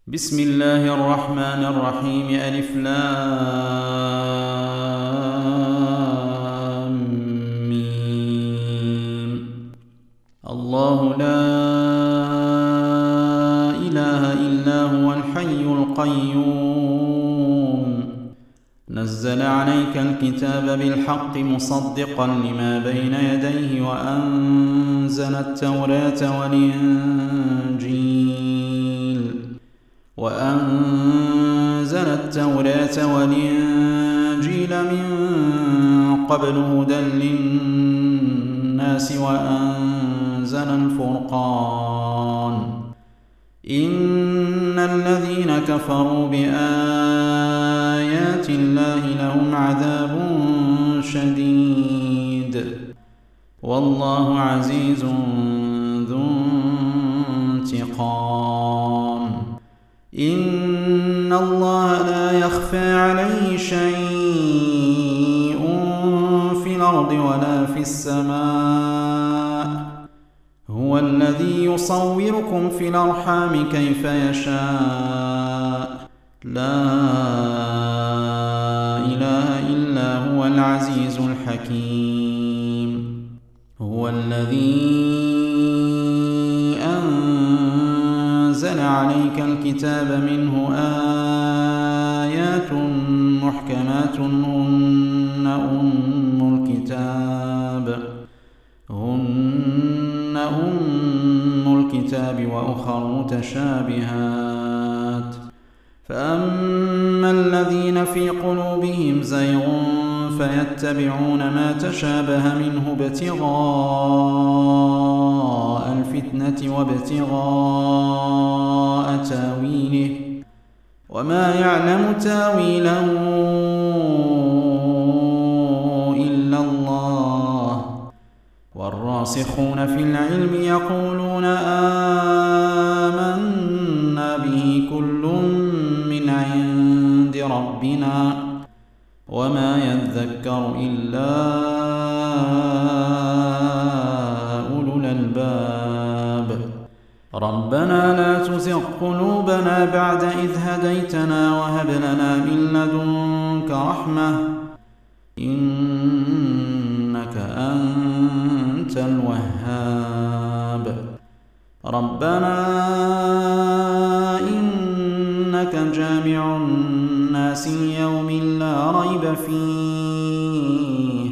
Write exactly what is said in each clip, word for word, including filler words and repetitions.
بسم الله الرحمن الرحيم. ألف لام ميم. الله لا إله إلا هو الحي القيوم نزل عليك الكتاب بالحق مصدقا لما بين يديه وأنزل التوراة والإنجيل وأنزل التوراة والإنجيل من قبل هدى للناس وأنزل الفرقان. إن الذين كفروا بآيات الله لهم عذاب شديد والله عزيز ذو انتقام. إن الله لا يخفى عليه شيء في الأرض ولا في السماء. هو الذي يصوركم في الأرحام كيف يشاء. لا إله إلا هو العزيز الحكيم. هو الذي أنزل عليك الكتاب منه آيات محكمات هن أم الكتاب هن أم الكتاب وأخر متشابهات. فأما الذين في قلوبهم زيغ فيتبعون ما تشابه منه ابتغاء الفتنة وابتغاء تاويله وما يعلم تاويله إلا الله. والراسخون في العلم يقولون آمنا به كل من عند ربنا وما يذكر إلا أولو الألباب. ربنا لا تزغ قلوبنا بعد إذ هديتنا وهب لنا من لدنك رحمة إنك أنت الوهاب. ربنا إنك جامع الناس ليوم لا ريب فيه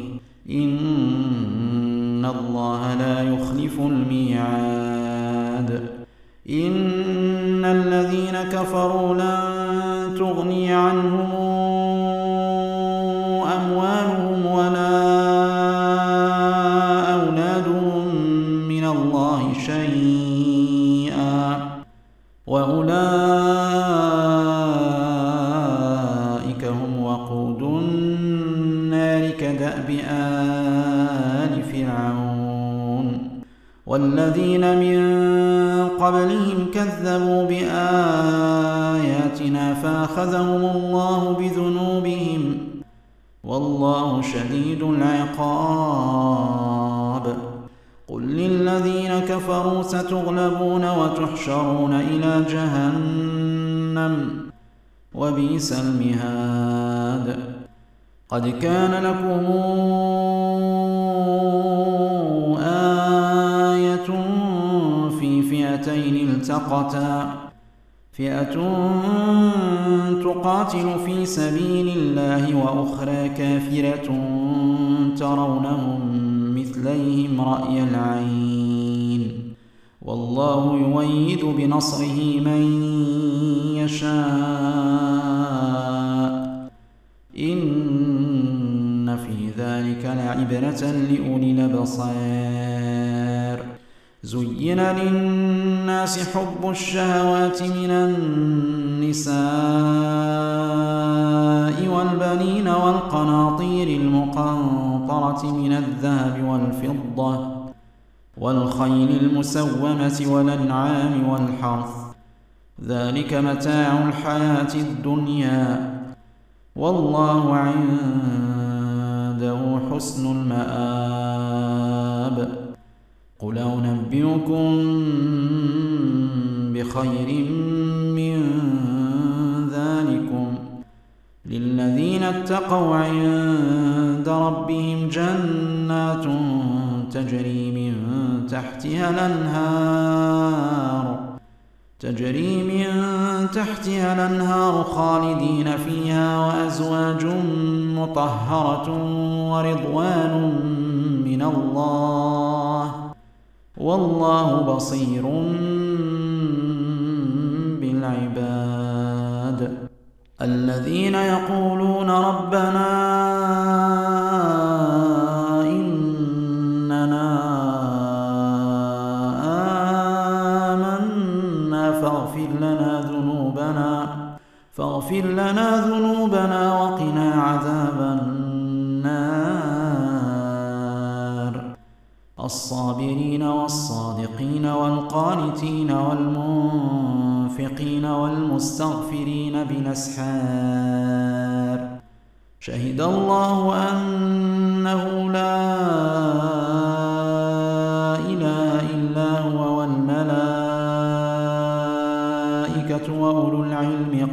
إن الله لا يخلف الميعاد. إن الذين كفروا لن تغني عنهم أموالهم ولا أولادهم من الله شيئا وأولئك هم وقود النار كدأب آل فرعون والذين من قبلهم كذبوا بآياتنا فأخذهم الله بذنوبهم والله شديد العقاب. قل للذين كفروا ستغلبون وتحشرون إلى جهنم وبئس المهاد. قد كان لكم آية في فئتين التقتا فئة تقاتل في سبيل الله وأخرى كافرة ترونهم مثليهم رأي العين والله يؤيد بنصره من يشاء. إن في ذلك لعبرة لأولي الأبصار. زين للناس حب الشهوات من النساء والبنين والقناطير المقنطرة من الذهب والفضة والخيل المسومة والأنعام والحرث ذلك متاع الحياة الدنيا والله عنده حسن المآب. قل أنبئكم بخير من ذلكم للذين اتقوا عند ربهم جنات تجري من تحتها الأنهار تجري من تحتها الأنهار خالدين فيها وأزواج مطهرة ورضوان من الله والله بصير بالعباد الذين يقولون ربنا إننا آمنا فاغفر لنا ذنوبنا فاغفر لنا ذنوبنا وقنا عذاب النار الصابرين والصادقين والقانتين والمنفقين والمستغفرين بالأسحار شهد الله أنه لا إله إلا هو والملائكة وأولو العلم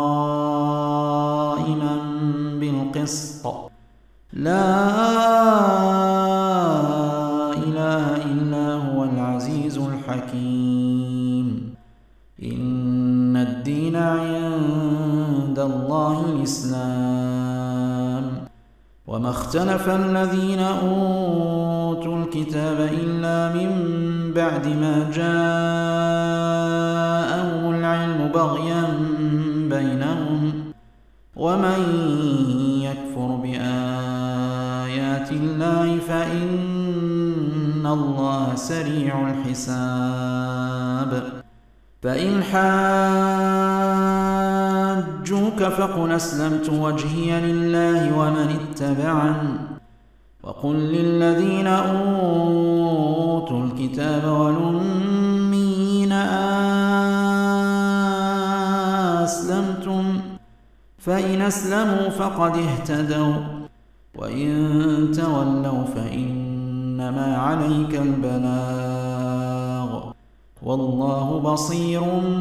قائما بالقسط لا إله إلا هو العزيز الحكيم إن الدين عند الله الإسلام وما اختلف الذين أوتوا الكتاب إلا من بعد ما جاءهم العلم بغيا بينهم ومن يكفر بآيات الله فإن الله سريع الحساب فإن حاجوك فقل أسلمت وجهي لله ومن اتبعني وقل للذين أوتوا الكتاب والأميين أسلمتم فإن أسلموا فقد اهتدوا وإن تولوا فإنما عليك البلاغ والله بصير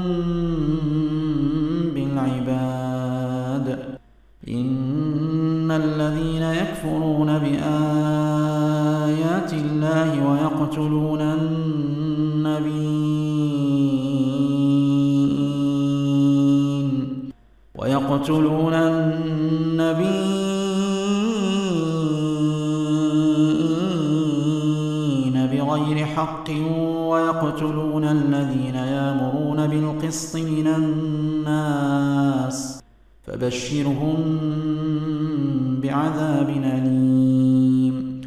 بالعباد إن الذين يكفرون بآيات الله ويقتلون النبيين ويقتلون النبيين بغير حق ويقتلون الذين يأمرون بالقسط من الناس فبشرهم بعذاب أليم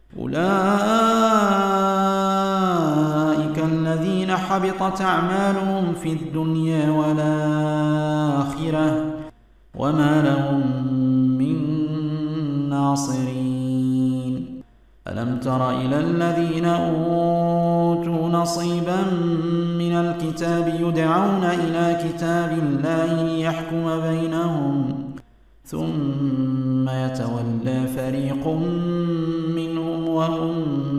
أولئك الذين حبطت أعمالهم في الدنيا والآخرة وما لهم من ناصرين ألم تر إلى الذين أوتوا نصيبا من الكتاب يدعون إلى كتاب الله ليحكم بينهم ثم يتولى فريق منهم وهم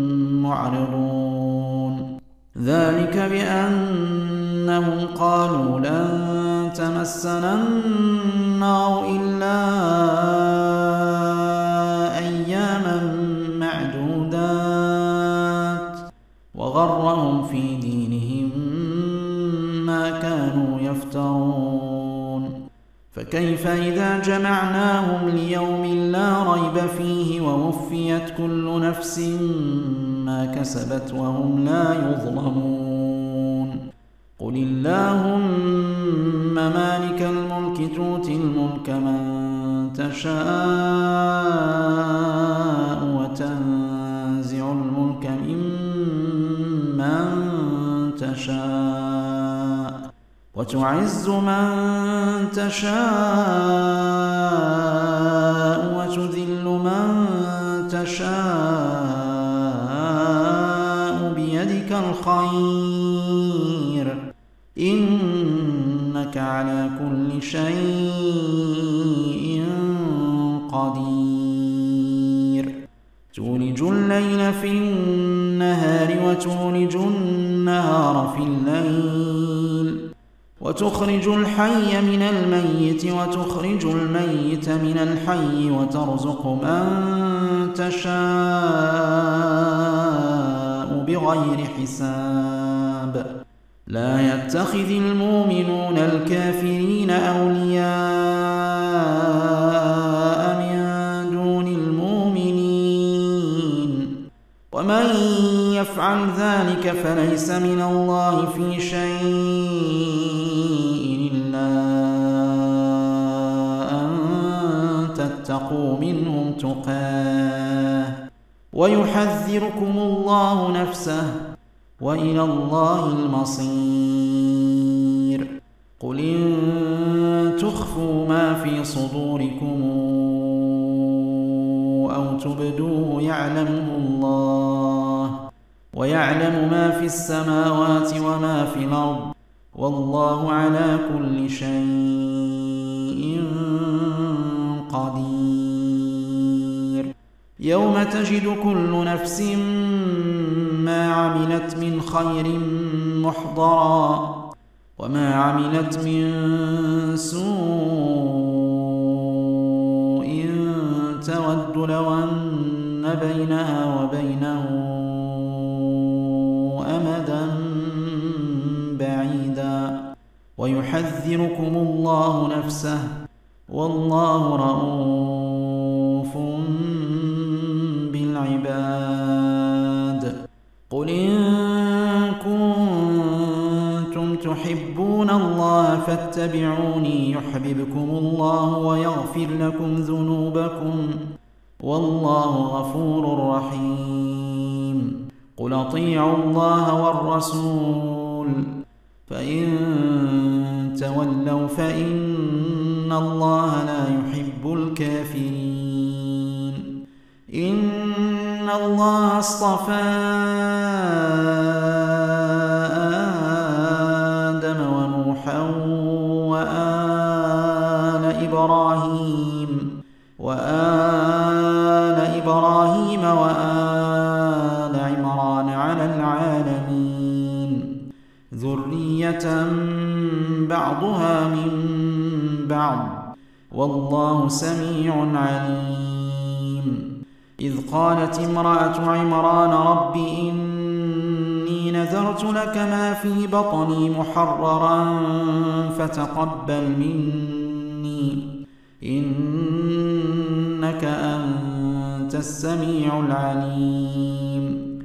معرضون ذلك بأنهم قالوا لن تمسنا النار إلا أياما معدودات وغرهم في دينهم ما كانوا يفترون فكيف إذا جمعناهم ليوم لا ريب فيه ووفيت كل نفس ما كسبت وهم لا يظلمون قل اللهم مالك الملك تؤتي الملك من تشاء وتنزع الملك ممن تشاء وتعز من تشاء وتذل من تشاء بيدك الخير إنك على كل شيء قدير تولج الليل في النهار وتولج النهار في الليل وتخرج الحي من الميت وتخرج الميت من الحي وترزق من تشاء بغير حساب لا يتخذ المؤمنون الكافرين أولياء من دون المؤمنين ومن يفعل ذلك فليس من الله في شيء إلا أن تتقوا منهم تقاه ويحذركم الله نفسه وإلى الله المصير قل إن تخفوا ما في صدوركم أو تبدوه يعلمه الله ويعلم ما في السماوات وما في الأرض والله على كل شيء قدير يوم تجد كل نفس ما عملت من خير محضرا وما عملت من سوء تود لو أن بينها وبينه أمدا بعيدا ويحذركم الله نفسه والله رؤوف بالعباد قل إن كنتم تحبون الله فاتبعوني يحببكم الله ويغفر لكم ذنوبكم والله غفور رحيم قل أطيعوا الله والرسول فإن تولوا فإن الله لا يحب الكافرين إن الله اصطفى آدم ونوحا وآل إبراهيم وآل إبراهيم وآل عمران على العالمين ذرية بعضها من بعض والله سميع عليم إذ قالت امرأة عمران رب إني نذرت لك ما في بطني محررا فتقبل مني إنك أنت السميع العليم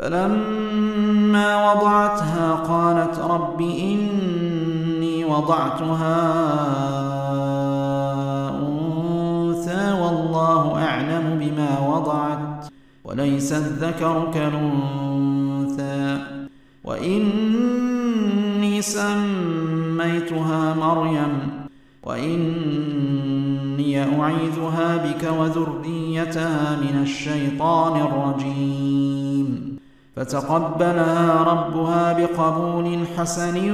فلما وضعتها قالت رب إني وضعتها أنثى والله أعلم بما وضعت وليس الذكر كالأنثى وإني سميتها مريم وإني أعيذها بك وذريتها من الشيطان الرجيم فتقبلها ربها بقبول حسن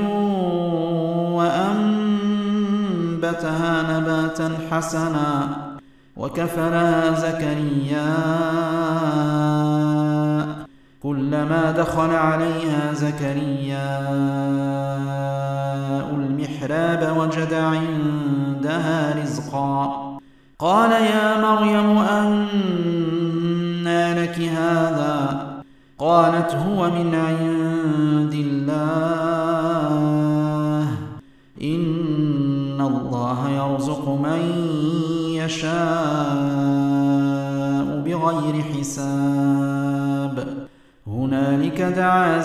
وأنبتها نباتا حسنا وكفلها زكريا كلما دخل عليها زكريا المحراب وجد عندها رزقا قال يا مريم أنى لك هذا قالت هو من عند الله إن الله يرزق من يشاء بغير حساب هنالك دعا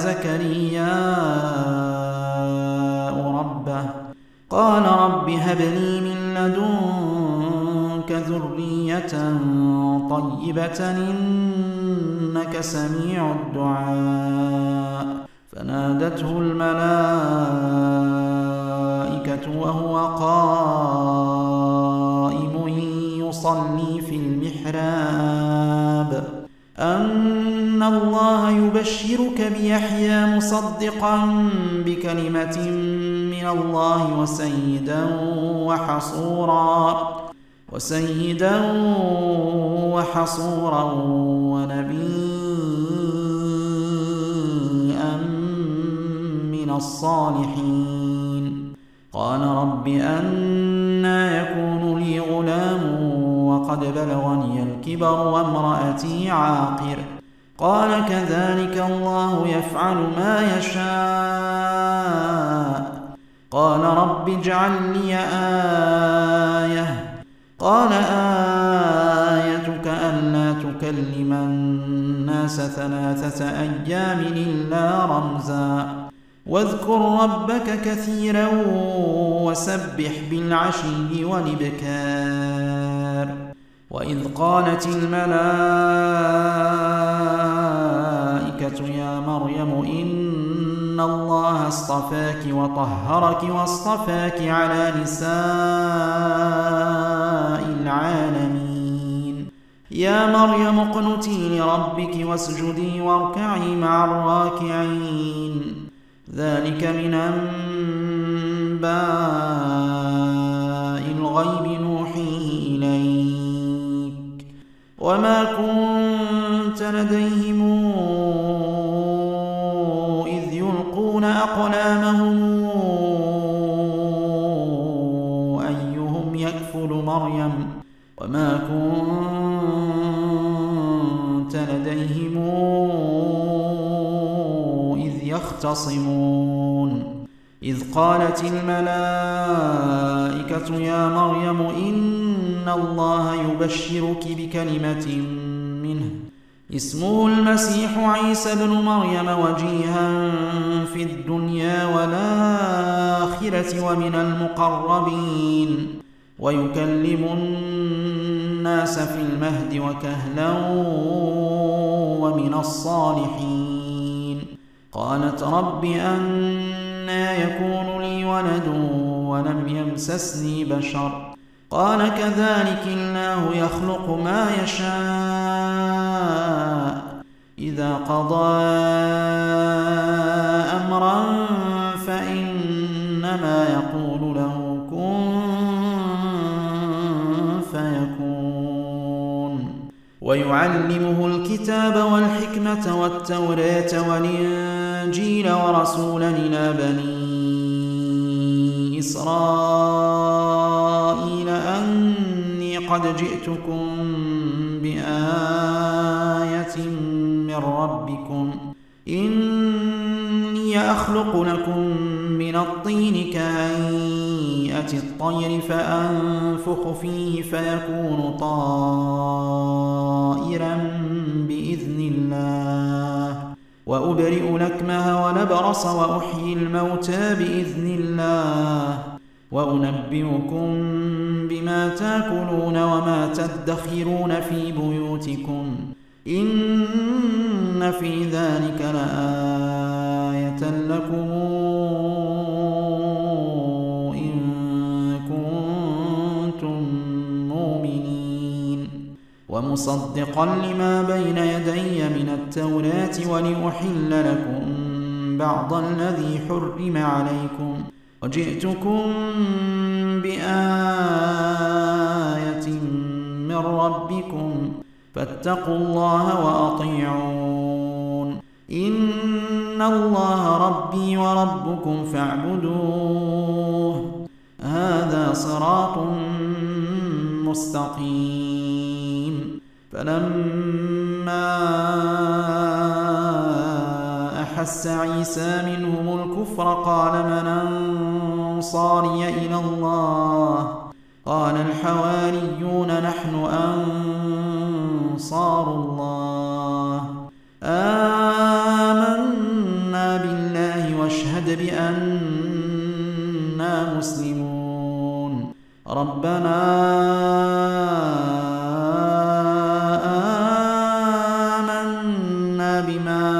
زكريا ربه قال رب هب لي من لدنك ذرية طيبة إنك سميع الدعاء فنادته الملائكة وهو قائم يصلي في المحراب أن الله يبشرك بيحيى مصدقا بكلمة من الله وسيدا وحصورا وسيدا وحصورا ونبيا من الصالحين قال رب أنى يكون لي غلام وقد بلغني الكبر وامرأتي عاقر قال كذلك الله يفعل ما يشاء قال رب اجعل لي آية قال آيتك ألا تكلم الناس ثلاثة أيام إلا رمزا واذكر ربك كثيرا وسبح بالعشي والإبكار وإذ قالت الملائكة يا مريم إن الله اصطفاك وطهرك واصطفاك على نساء العالمين يا مريم اقنتي لربك واسجدي واركعي مع الراكعين ذلك من أنباء الغيب نوحيه إليك وما كنت لديهم إذ يلقون أقلامهم أيهم يكفل مريم وما كنت لديهم إذ يختصمون إذ قالت الملائكة يا مريم إن الله يبشرك بكلمة منه اسمه المسيح عيسى ابن مريم وجيها في الدنيا والآخرة ومن المقربين ويكلم الناس في المهد وكهلا ومن الصالحين قالت رب أنى يكون لي ولد ولم يمسسني بشر قال كذلك الله يخلق ما يشاء إذا قضى أمرا فإنما يقول له كن فيكون ويعلمه الكتاب والحكمة والتوراة والإنجيل ورسولا إلى بني إسرائيل أني قد جئتكم بآية من ربكم إني أخلق لكم من الطين كهيئة الطير فأنفخ فيه فيكون طائرا بإذن الله وأبرئ الأكمه ونبرص وأحيي الموتى بإذن الله وأنبئكم بما تأكلون وما تدخرون في بيوتكم إن في ذلك لآية لكم إن كنتم مؤمنين ومصدقا لما بين يدي من التوراة ولأحل لكم بعض الذي حرم عليكم وجئتكم بآية من ربكم فاتقوا الله وأطيعون إن الله ربي وربكم فاعبدوه هذا صراط مستقيم فلما أحس عيسى منهم الكفر قال من أنصاري إلى الله قال الحواريون نحن أنصار الله آمنا بالله واشهد بأننا مسلمون ربنا آمنا بما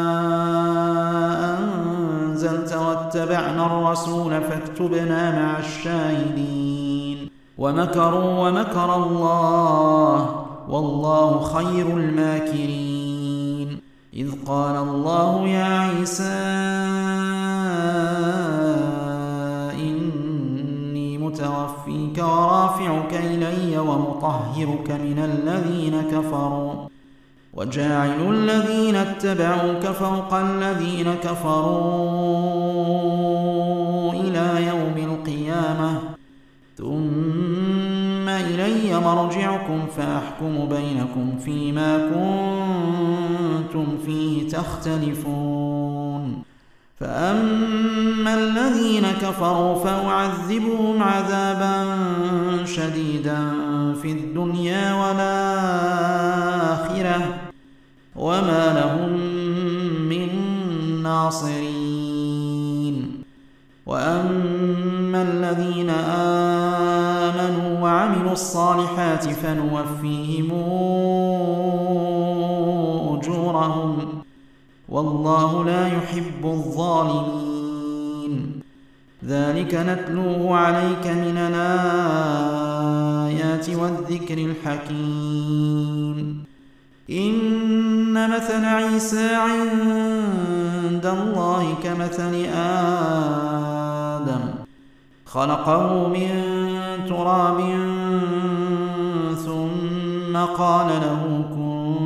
أنزلت واتبعنا الرسول فاكتبنا مع الشاهدين ومكروا ومكر الله والله خير الماكرين إذ قال الله يا عيسى إني متوفيك ورافعك إلي ومطهرك من الذين كفروا وجاعل الذين اتبعوك فوق الذين كفروا إلى يوم القيامة القيامة ثم إلي مرجعكم فأحكم بينكم فيما كنتم فيه تختلفون فأما الذين كفروا فأعذبهم عذابا شديدا في الدنيا والآخرة وما لهم من ناصرين وأما الذين آمنوا وعملوا الصالحات فنوفيهم أجورهم والله لا يحب الظالمين ذلك نتلوه عليك من الآيات والذكر الحكيم إن مثل عيسى عند الله كمثل آدم خلقه من تراب ثم قال له كن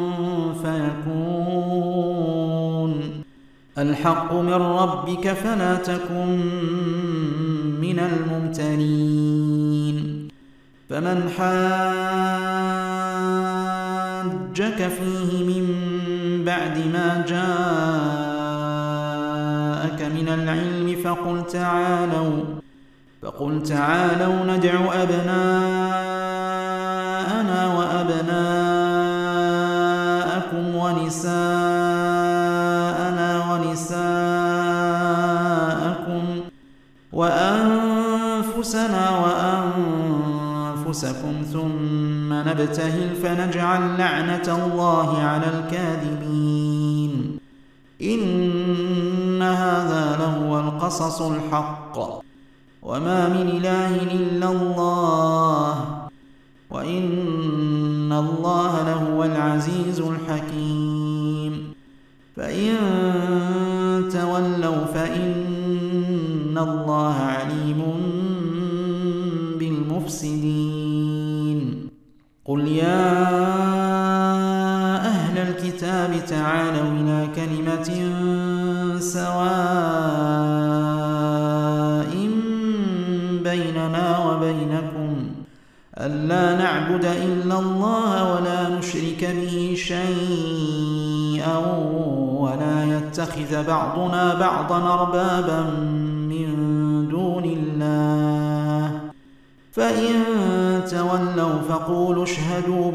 فيكون الحق من ربك فلا تكن من الممترين فمن حاجك فيه من بعد ما جاءك من العلم فقل تعالوا فقل تعالوا ندع أبناءنا وأبناءكم ونساءنا ونساءكم وأنفسنا وأنفسكم ثم نبتهل فنجعل لعنة الله على الكاذبين إن هذا لهو القصص الحق وما من إله إلا الله وإن الله لهو العزيز الحكيم فإن تولوا فإن الله عليم بالمفسدين قل يا أهل الكتاب تعالوا إلى كلمة سواء بيننا وبينكم ألا نعبد إلا الله ولا نشرك به شيئا ولا يتخذ بعضنا بعضا أربابا من دون الله فإن تولوا فقولوا اشهدوا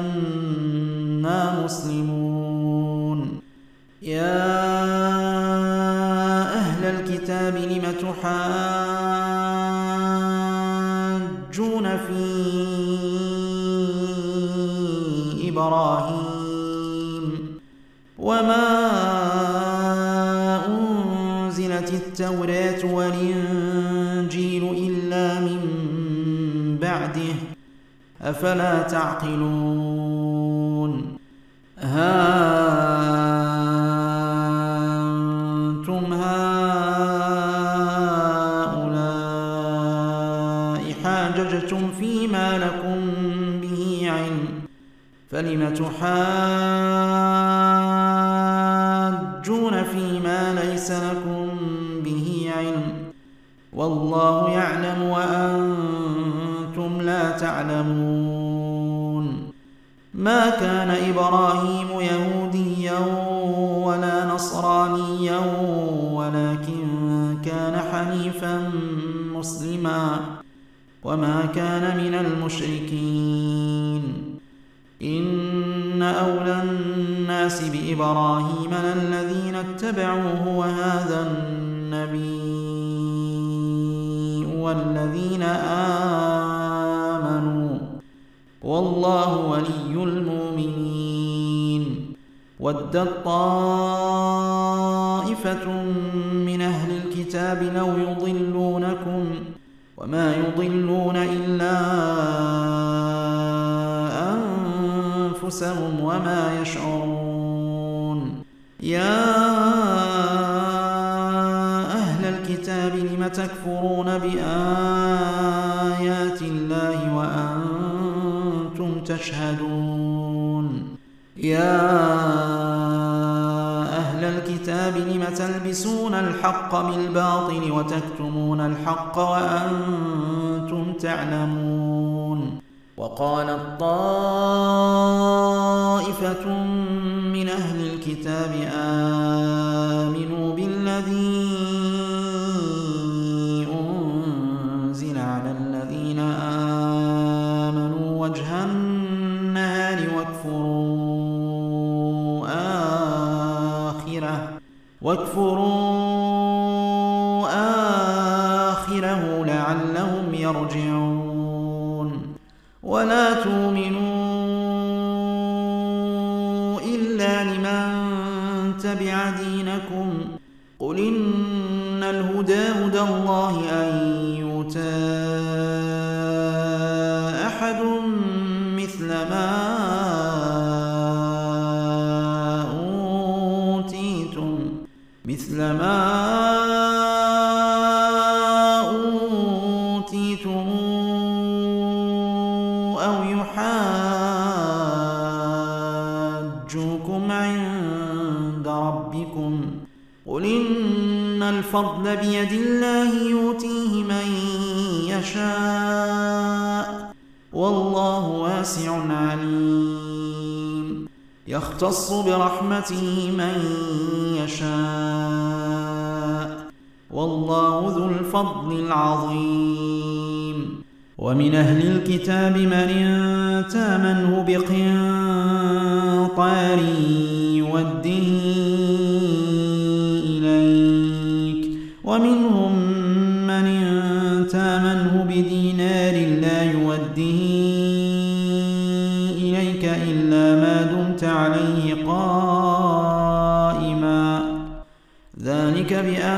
بأننا مسلمون يا أهل الكتاب لم تحاجون في إبراهيم وما أنزلت التوراة والإنجيل إلا من بعده أفلا تعقلون ها أنتم هؤلاء حاججتم فيما لكم به علم فلم تحاجون فيما ليس لكم به علم والله يعلم وأنتم لا تعلمون ما كان إبراهيم يهوديا ولا نصرانيا ولكن كان حنيفا مسلما وما كان من المشركين إن أولى الناس بإبراهيم للذين اتبعوه وهذا النبي والذين آمنوا والله ولي المؤمنين ودت طائفة من أهل الكتاب لو يضلونكم وما يضلون إلا أنفسهم وما يشعرون يا أهل الكتاب لم تكفرون بآيات الله وأنتم تشهدون يا أهل الكتاب الكتاب لم تلبسون الحق بالباطل وتكتمون الحق وأنتم تعلمون وقالت طائفة من أهل الكتاب آمنوا بالذي أنزل على الذين آمنوا وجه النهار واكفروا آخره واكفروا آخره لعلهم يرجعون ولا تؤمنوا إلا لمن تبع دينكم قل إن الهدى هدى الله أن يؤتى أحد مثل ما أوتيتم مثل ما أوتيتم أو يحاجوكم عند ربكم قل إن الفضل بيد الله يؤتيه من يشاء والله واسع عليم يختص برحمته من يشاء والله ذو الفضل العظيم ومن أهل الكتاب من تامنه بقنطار يوده إليك ومنهم من تامنه بدينار لا يوده إليك إلا ما دمت عليه قائما ذلك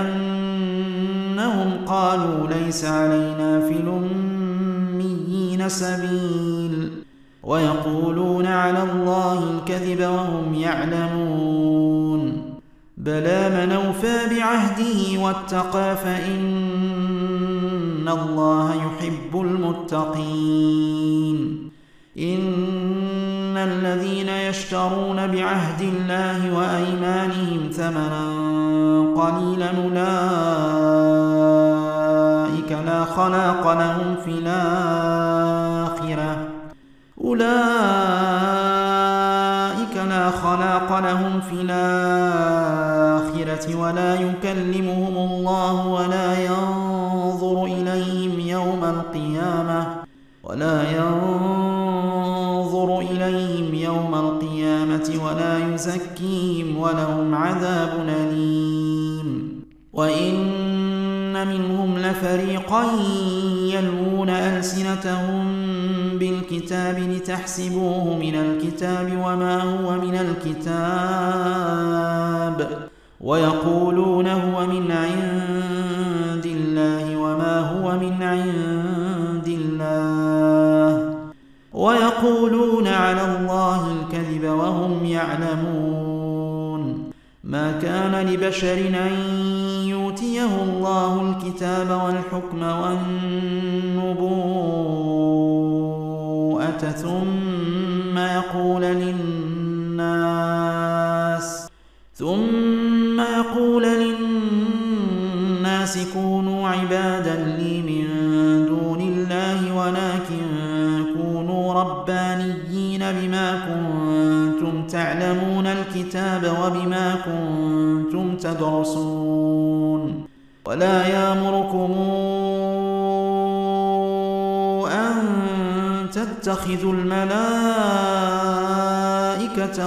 بأنهم قالوا ليس علينا في الأميين سبيل ويقولون على الله الكذب وهم يعلمون بلى من أوفى بعهده واتقى فإن الله يحب المتقين إن الذين يشترون بعهد الله وأيمانهم ثمنا قليلا أولئك لا خلاق لهم في الآخرة أولئك لا خلاق لهم في الآخرة ولا يكلمهم الله ولا ينظر إليهم يوم القيامة ولا ينظر إليهم يوم القيامة ولا يزكيهم ولهم عذاب أليم وإن منهم لفريقا يلوون ألسنتهم بالكتاب لتحسبوه من الكتاب وما هو من الكتاب ويقولون هو من عند الله وما هو من عند الله ويقولون على الله الكذب وهم يعلمون ما كان لبشر أن يؤتيه الله الكتاب والحكم والنبوءة ثم يقول للناس ثم يقول للناس كونوا عبادا لي من دون الله ولكن كونوا ربانيين بما كنتم تعلمون الكتاب وبما كنتم تدرسون ولا يأمركم أن تتخذوا الملائكة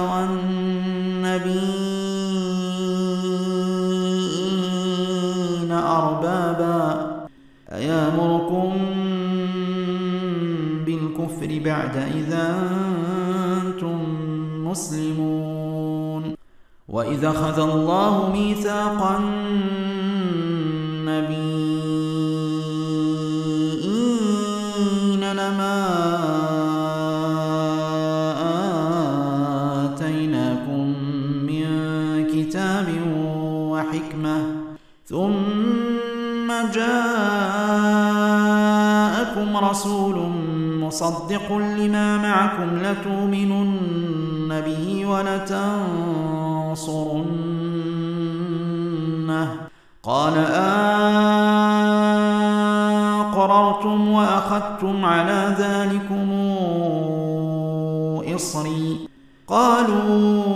والنبيين أربابا أيأمركم بالكفر بعد إذا أنتم مسلمون وإذا أخذ الله ميثاق النبيين لما آتيناكم من كتاب وحكمة ثم جاءكم رسول مصدق لما معكم لتؤمنن به ولتنصرنه أمة قال أقررتم وأخذتم على ذلكم إصري قالوا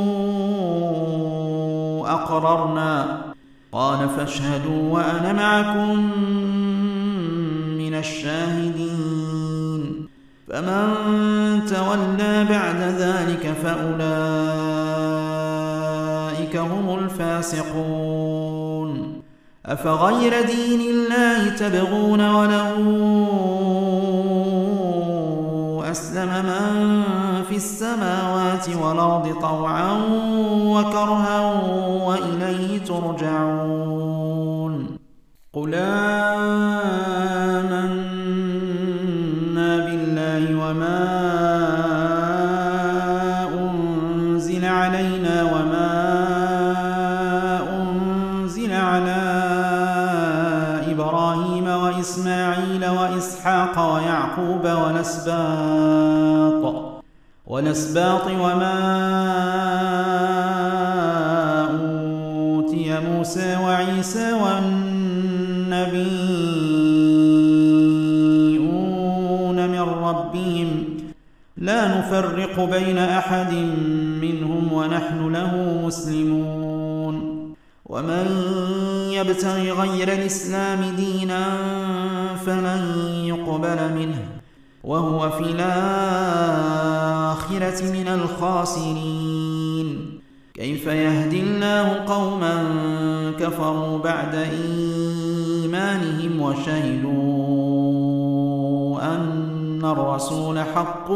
أقررنا قال فاشهدوا وأنا معكم من الشاهدين فمن تولى بعد ذلك فأولئك هم الفاسقون أفغير دين الله تبغون وله أسلم من في السماوات والأرض طوعا وكرها وإليه ترجعون قل آمنا بالله وما أنزل علينا وما أنزل على إبراهيم وإسماعيل وإسحاق ويعقوب والأسباط والأسباط وما أوتي موسى وعيسى والنبيون من ربهم لا نفرق بين أحد منهم ونحن له مسلمون ومن يبتغ غير الإسلام دينا فلن يقبل منه وهو في الآخرة من الخاسرين كيف يهدي الله قوما كفروا بعد إيمانهم وشهدوا أن الرسول حق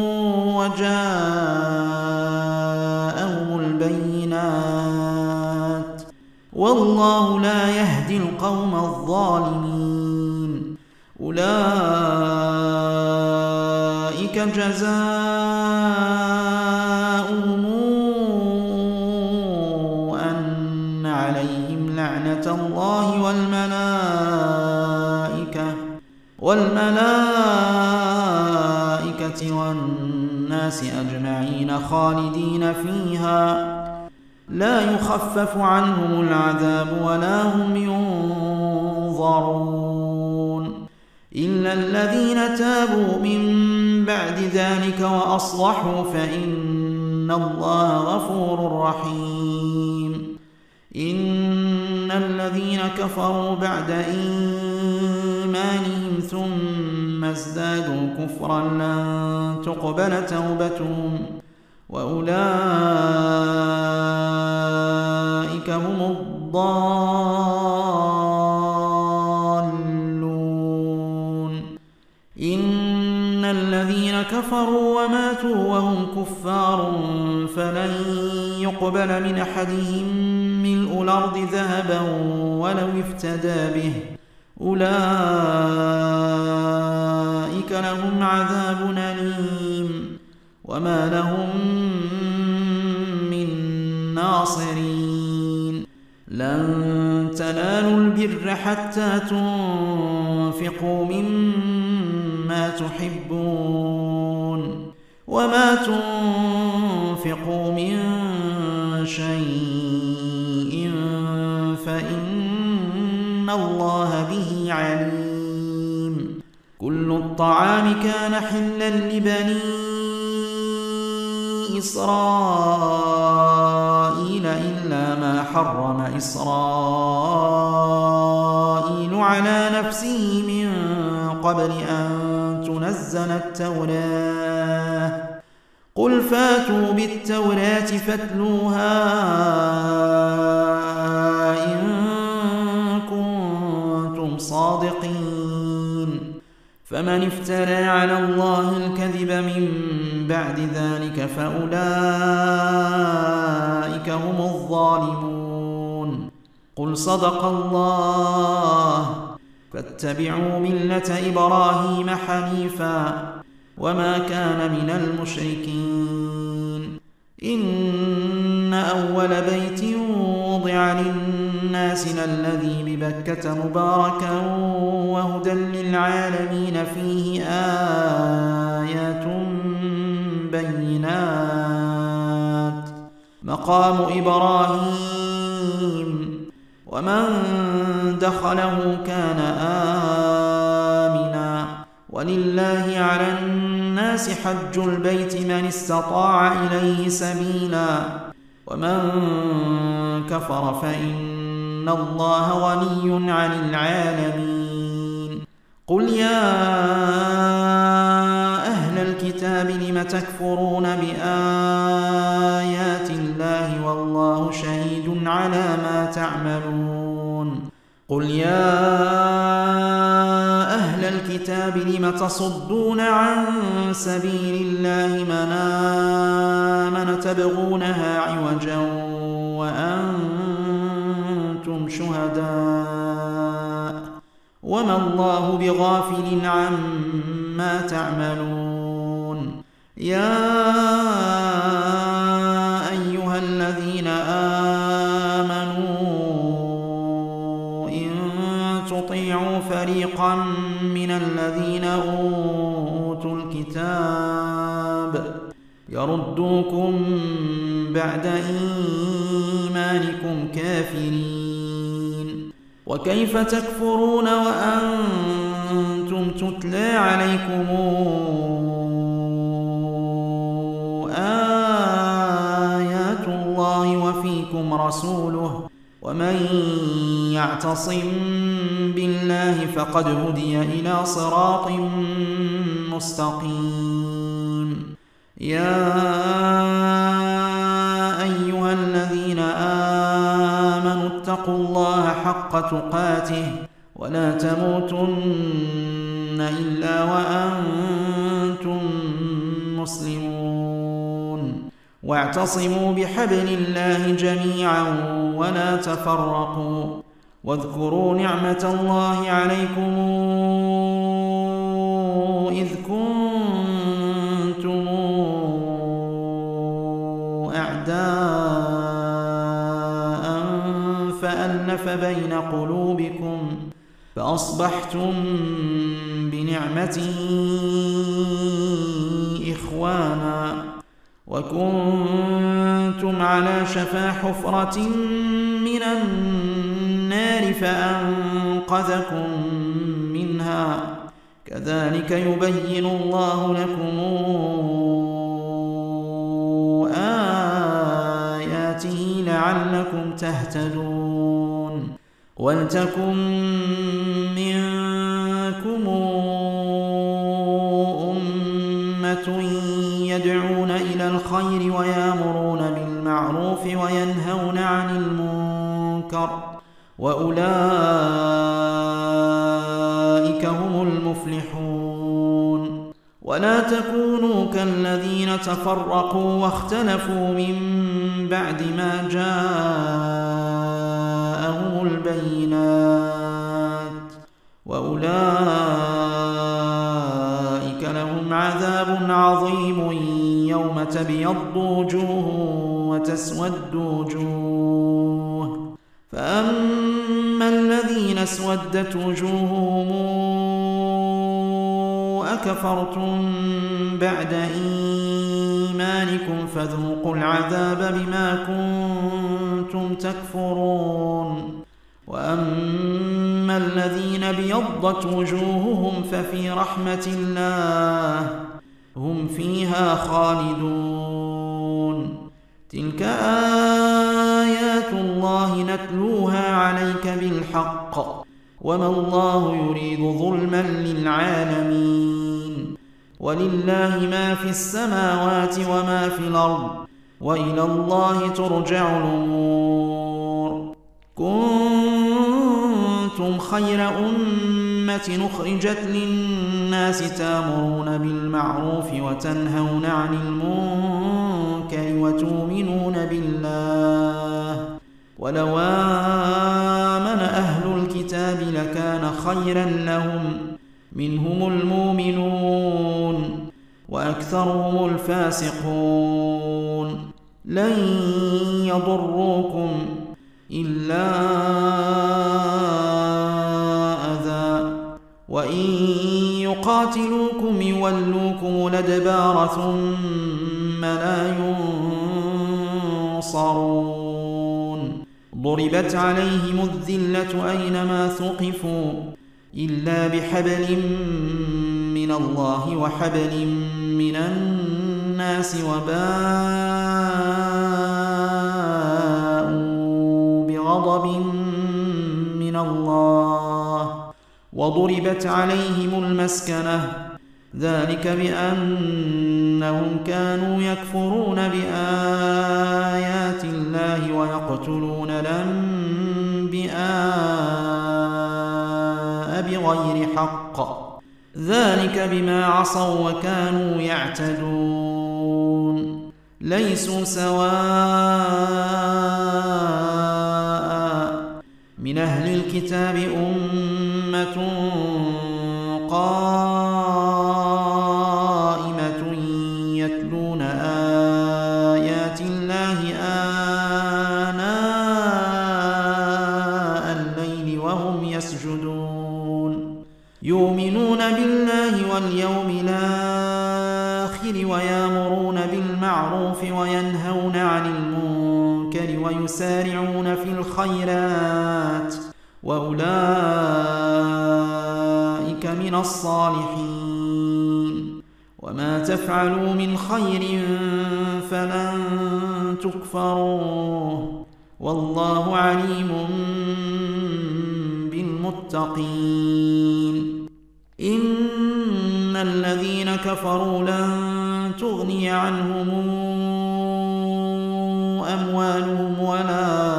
وجاءهم البينات والله لا يهدي القوم الظالمين أولئك جزاؤهم أن عليهم لعنة الله والملائكة والملائكة والناس أجمعين خالدين فيها لا يخفف عنهم العذاب ولا هم ينظرون إلا الذين تابوا من بعد ذلك وأصلحوا فإن الله غفور رحيم إن الذين كفروا بعد إيمانهم ثم ازدادوا كفرا لن تقبل توبتهم وأولئك هم الضالون إن الذين كفروا وماتوا وهم كفار فلن يقبل من أحدهم ملء الأرض ذهبا ولو افتدى به أولئك لهم عذاب أليم وما لهم من ناصرين لن تنالوا البر حتى تنفقوا مما تحبون وما تنفقوا من شيء فإن الله به عليم كل الطعام كان حلا لبني إسرائيل إلا ما حرم إسرائيل على نفسه من قبل أن تنزل التوراة قل فاتوا بالتوراة فاتلوها إن كنتم صادقين فمن افترى على الله الكذب من بعد ذلك فأولئك هم الظالمون قل صدق الله فاتبعوا ملة إبراهيم حنيفا وما كان من المشركين إن أول بيت وضع للناس للذي ببكة مباركا وهدى للعالمين فيه آيات بينات مقام إبراهيم ومن دخله كان آمنا ولله على الناس حج البيت من استطاع إليه سبيلا ومن كفر فإن الله غني عن العالمين قل يا أهل الكتاب لم تكفرون بآيات الله والله شهيد على ما تعملون قل يا أهل الكتاب لم تصدون عن سبيل الله من آمن تبغونها عوجا وأنتم شهداء وما الله بغافل عما تعملون يا أيها الذين آمنوا إن تطيعوا فريقا من الذين أوتوا الكتاب يردوكم بعد إيمانكم كافرين وكيف تكفرون وأنتم تتلى عليكم آيات الله وفيكم رسوله ومن يعتصم بالله فقد هدي إلى صراط مستقيم يا أيها الذين آمنوا اتقوا الله حق تقاته ولا تموتن إلا وأنتم مسلمون واعتصموا بحبل الله جميعا ولا تفرقوا واذكروا نعمة الله عليكم إذ كنتم أعداء فألف بين قلوبكم فأصبحتم بنعمته إخوانا وكنتم على شفا حفرة من النار فأنقذكم منها كذلك يبين الله لكم آياته لعلكم تهتدون ولتكن منكم أمة يدعون إلى الخير ويأمرون بالمعروف وينهون عن المنكر وأولئك هم المفلحون ولا تكونوا كالذين تفرقوا واختلفوا من بعد ما جاءهم البينات وأولئك لهم عذاب عظيم يوم تبيض وجوه وتسود وجوه فأما الذين اسودت وجوههم أكفرتم بعد إيمانكم فذوقوا العذاب بما كنتم تكفرون وأما الذين ابيضت وجوههم ففي رحمة الله هم فيها خالدون تلك آيات الله نتلوها عليك بالحق وما الله يريد ظلما للعالمين ولله ما في السماوات وما في الأرض وإلى الله ترجع الأمور كنتم خير أمة أخرجت للناس تأمرون بالمعروف وتنهون عن المنكر وتؤمنون بالله ولو آمن أهل الكتاب لكان خيرا لهم منهم المؤمنون وأكثرهم الفاسقون لن يضروكم إلا أذى وإن يقاتلوكم يولوكم الأدبار ثم لا ينصرون ضربت عليهم الذلة أينما ثقفوا إلا بحبل من الله وحبل من الناس وباءوا بغضب من الله وضربت عليهم المسكنة ذلك بأنهم كانوا يكفرون بآيات الله ويقتلون الأنبياء بغير حق ذلك بما عصوا وكانوا يعتدون ليسوا سواء من أهل الكتاب أمة قائمة يتلون آيات الله آناء الليل وهم يسجدون يؤمنون بالله واليوم الآخر ويأمرون بالمعروف وينهون عن المنكر ويسارعون في الخيرات وأولئك من الصالحين وما تفعلوا من خير فلن تكفروه والله عليم بالمتقين إن الذين كفروا لن تغني عنهم أموالهم ولا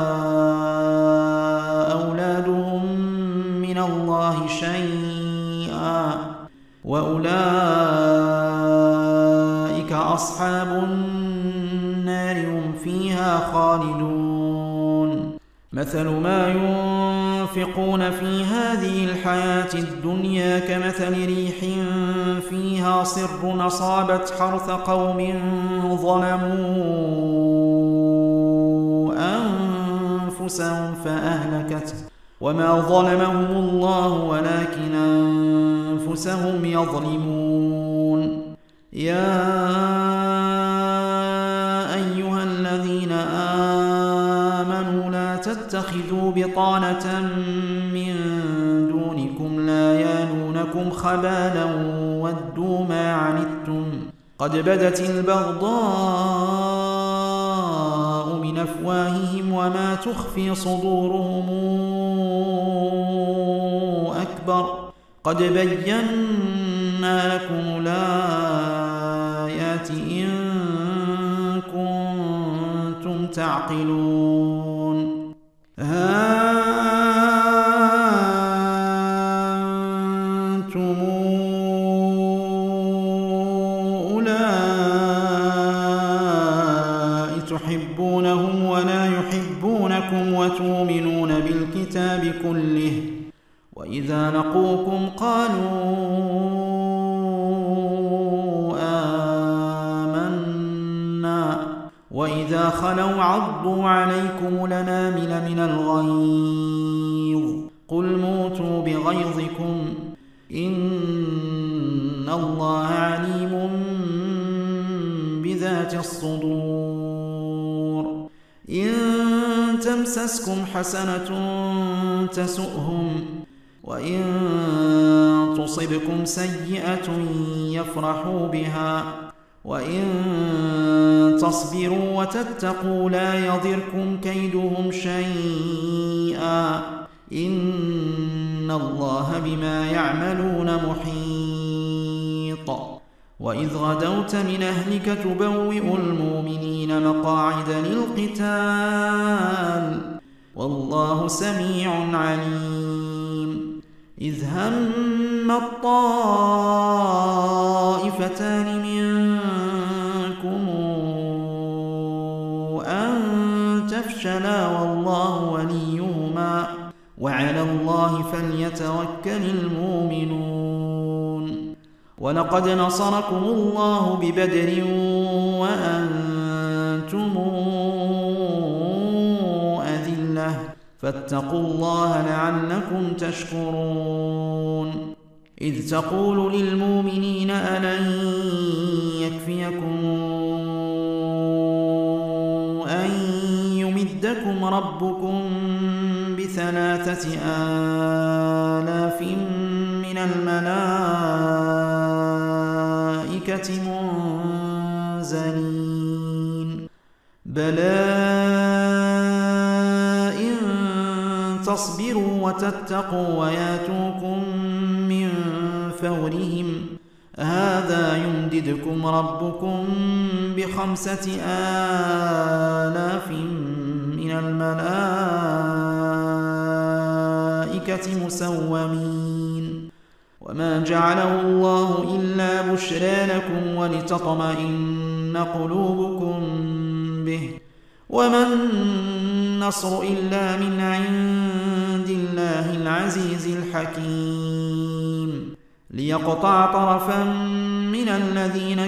أولادهم من الله شيئا وأولئك أصحاب النار هم فيها خالدون مثل ما ينفقون في هذه الحياة الدنيا كمثل ريح فيها صر أصابت حرث قوم ظلموا أنفسهم فأهلكته وما ظلمهم الله ولكن أنفسهم يظلمون يا أيها الذين آمنوا لا تتخذوا بطانة من دونكم لا يالونكم خبالا ودوا ما عنتم قد بدت البغضاء من أفواههم وما تخفي صدورهم أكبر قد بينا لكم الآيات إن كنتم تعقلون ها أنتم أولئك تحبونهم ولا يحبونكم وتؤمنون بالكتاب كله وإذا لقوكم قالوا آمنا وإذا خلوا عضوا عليكم الأنامل من الغيظ قل موتوا بغيظكم إن الله عليم بذات الصدور إن تمسسكم حسنة تسؤهم وإن تصبكم سيئة يفرحوا بها وإن تصبروا وتتقوا لا يضركم كيدهم شيئا إن الله بما يعملون محيط وإذ غدوت من أهلك تبوئ المؤمنين مقاعد للقتال والله سميع عليم إذ هم الطائفتان منكم أن تفشلا والله وليهما وعلى الله فليتوكل المؤمنون ولقد نصركم الله ببدر وأنتم أذلة فاتقوا الله لعلكم تشكرون إذ تقول للمؤمنين ألن يكفيكم أن يمدكم يمددكم ربكم بثلاثة آلاف من الملائكة منزلين بلى إن تصبروا وتتقوا وياتوكم من فورهم هذا يمددكم ربكم بخمسة آلاف من الملائكة مسومين وما جعله الله إلا بشرى لكم ولتطمئن قلوبكم به وما النصر إلا من عند الله العزيز الحكيم ليقطع طرفا من الذين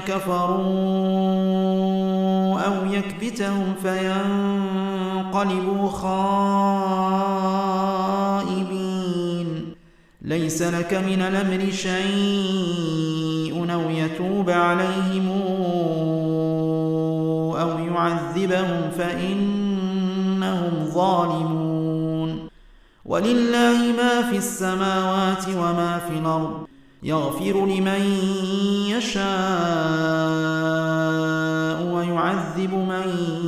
كفروا أو يكبتهم فينقلبوا خائبين ليس لك من الأمر شيء أو يتوب عليهم أو يعذبهم فإنهم ظالمون ولله ما في السماوات وما في الأرض يغفر لمن يشاء ويعذب من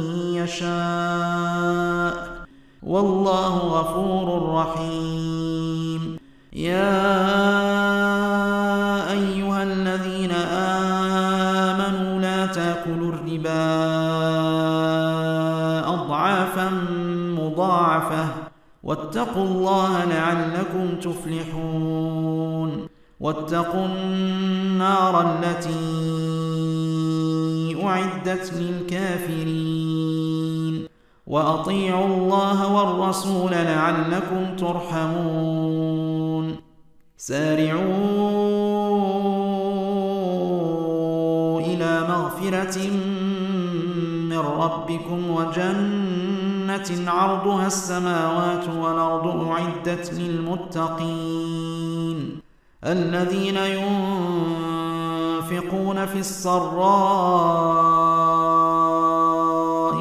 يشاء والله غفور رحيم يا أيها الذين آمنوا لا تأكلوا الربا أضعافا مضاعفة واتقوا الله لعلكم تفلحون واتقوا النار التي أعدت للكافرين وأطيعوا الله والرسول لعلكم ترحمون سارعوا إلى مغفرة من ربكم وجنة عرضها السماوات والأرض أعدت للمتقين الذين ينفقون في السراء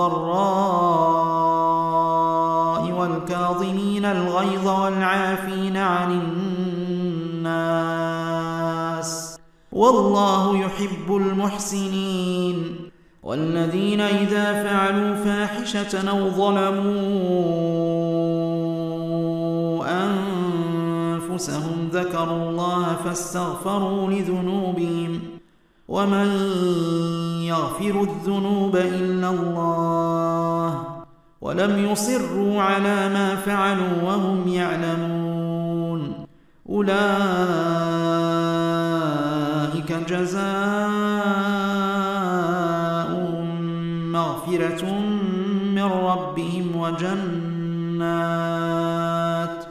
والضراء والكاظمين الغيظ والعافين عن الناس والله يحب المحسنين والذين إذا فعلوا فاحشة أو ظلموا أنفسهم ذكروا الله فاستغفروا لذنوبهم ومن يغفر الذنوب إلا الله ولم يصروا على ما فعلوا وهم يعلمون أولئك جزاؤهم مغفرة من ربهم وجنات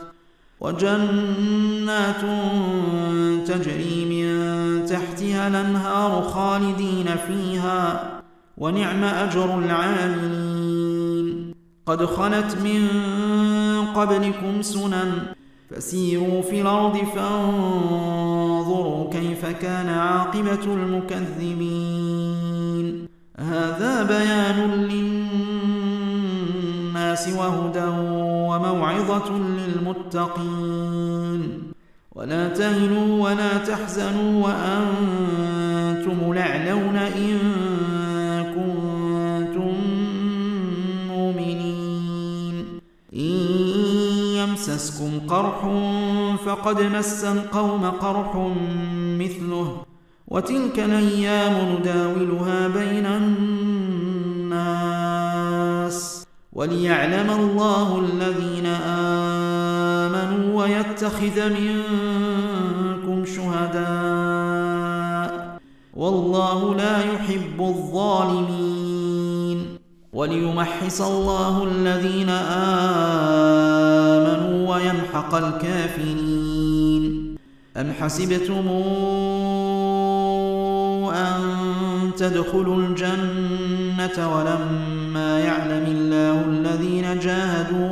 وجنات تجري من تحتها الأنهار خالدين فيها ونعم أجر العاملين قد خلت من قبلكم سنن فسيروا في الأرض فانظروا كيف كان عاقبة المكذبين هذا بيان للناس وهدى وموعظة للمتقين ولا تهنوا ولا تحزنوا وأنتم الأعلون إن كنتم مؤمنين إن يمسسكم قرح فقد مس القوم قرح مثله وتلك الأيام نداولها بين الناس وليعلم الله الذين آمنوا ويتخذ منكم شهداء والله لا يحب الظالمين وليمحص الله الذين آمنوا ويمحق الكافرين أم حسبتم أن تدخلوا الجنة ولما يعلم الله الذين جاهدوا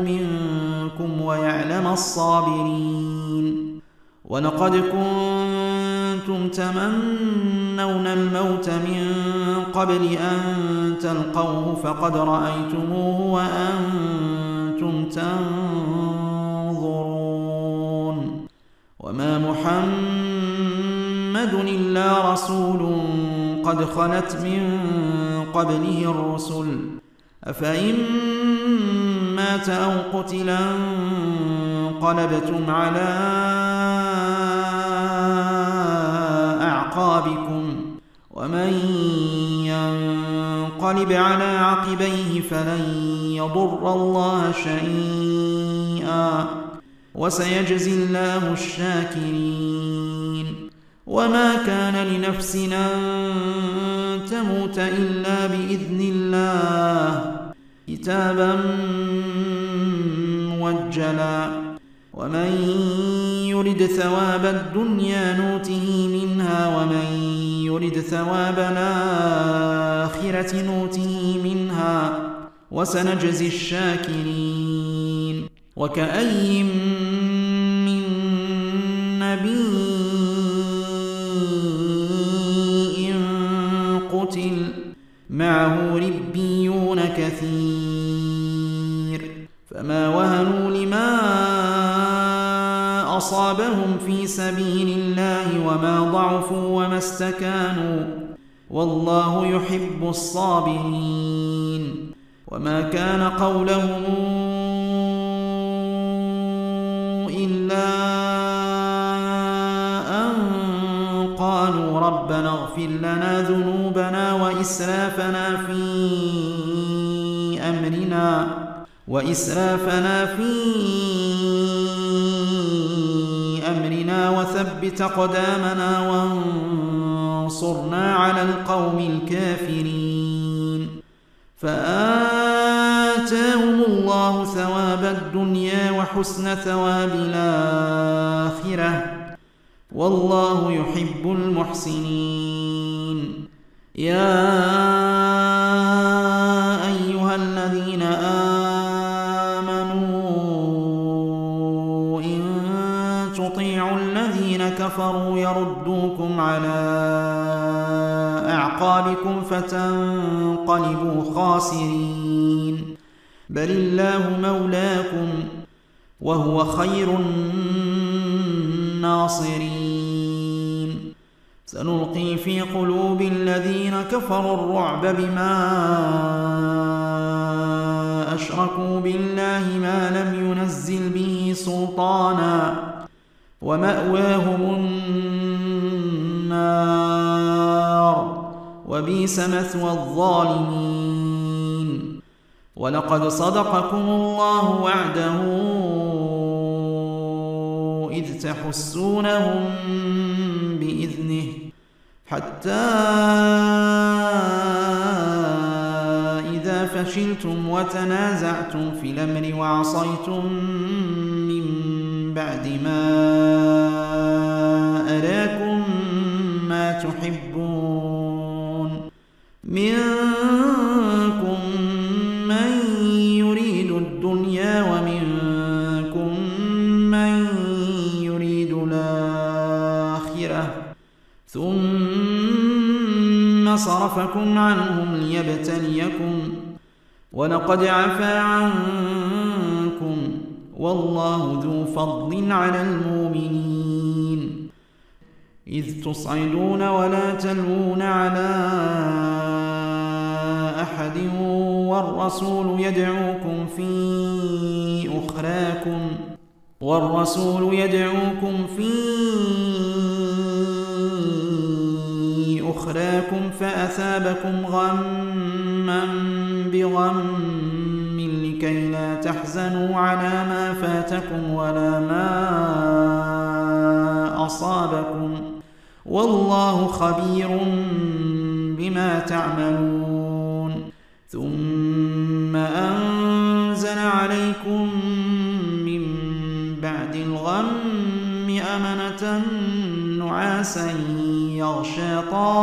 منكم ويعلم الصابرين ولقد كنتم كنتم تمنون الموت من قبل أن تلقوه فقد رأيتموه وأنتم تنظرون وما محمد إلا رسول قد خلت من قبله الرسل أفإن مات أو قتلا انقلبتم على أعقابكم ومن ينقلب على عقبيه فلن يضر الله شيئا وسيجزي الله الشاكرين وما كان لنفس أن تموت إلا بإذن الله كتابا موجلا ومن يرد ثواب الدنيا نوته منها ومن يرد ثواب الآخرة نوته منها وسنجزي الشاكرين وكأي من نبي قتل معه ربيون كثير فما وهنوا لما أصابهم في سبيل الله وما ضعفوا وما استكانوا والله يحب الصابرين وما كان قولهم إلا أن قالوا ربنا اغفر لنا ذنوبنا وإسرافنا في أمرنا وإسرافنا في أمرنا وثبت أقدامنا وانصرنا على القوم الكافرين فآتاهم الله ثواب الدنيا وحسن ثواب الآخرة والله يحب المحسنين يا أيها الذين آمنوا إن تطيعوا الذين كفروا يردوكم على أعقابكم فتنقلبوا خاسرين بل الله مولاكم وهو خير الناصرين سنلقي في قلوب الذين كفروا الرعب بما أشركوا بالله ما لم ينزل به سلطانا ومأواهم النار وبئس مثوى الظالمين ولقد صدقكم الله وعده إذ تحسونهم بإذنه حتى إذا فشلتم وتنازعتم في الأمر وعصيتم من بعد ما أراكم ما تحبون منكم من يريد الدنيا ومنكم من يريد الآخرة ثم صرفكم عنهم ليبتليكم ولقد عفا عنكم والله ذو فضل على المؤمنين إذ تصعدون ولا تلوون على أحد والرسول يدعوكم في أخراكم والرسول يدعوكم في أخراكم فأثابكم غما بغم لكي لا تحزنوا على ما فاتكم ولا ما أصابكم والله خبير بما تعملون ثم أنزل عليكم من بعد الغم أمنة نعاسا يغشى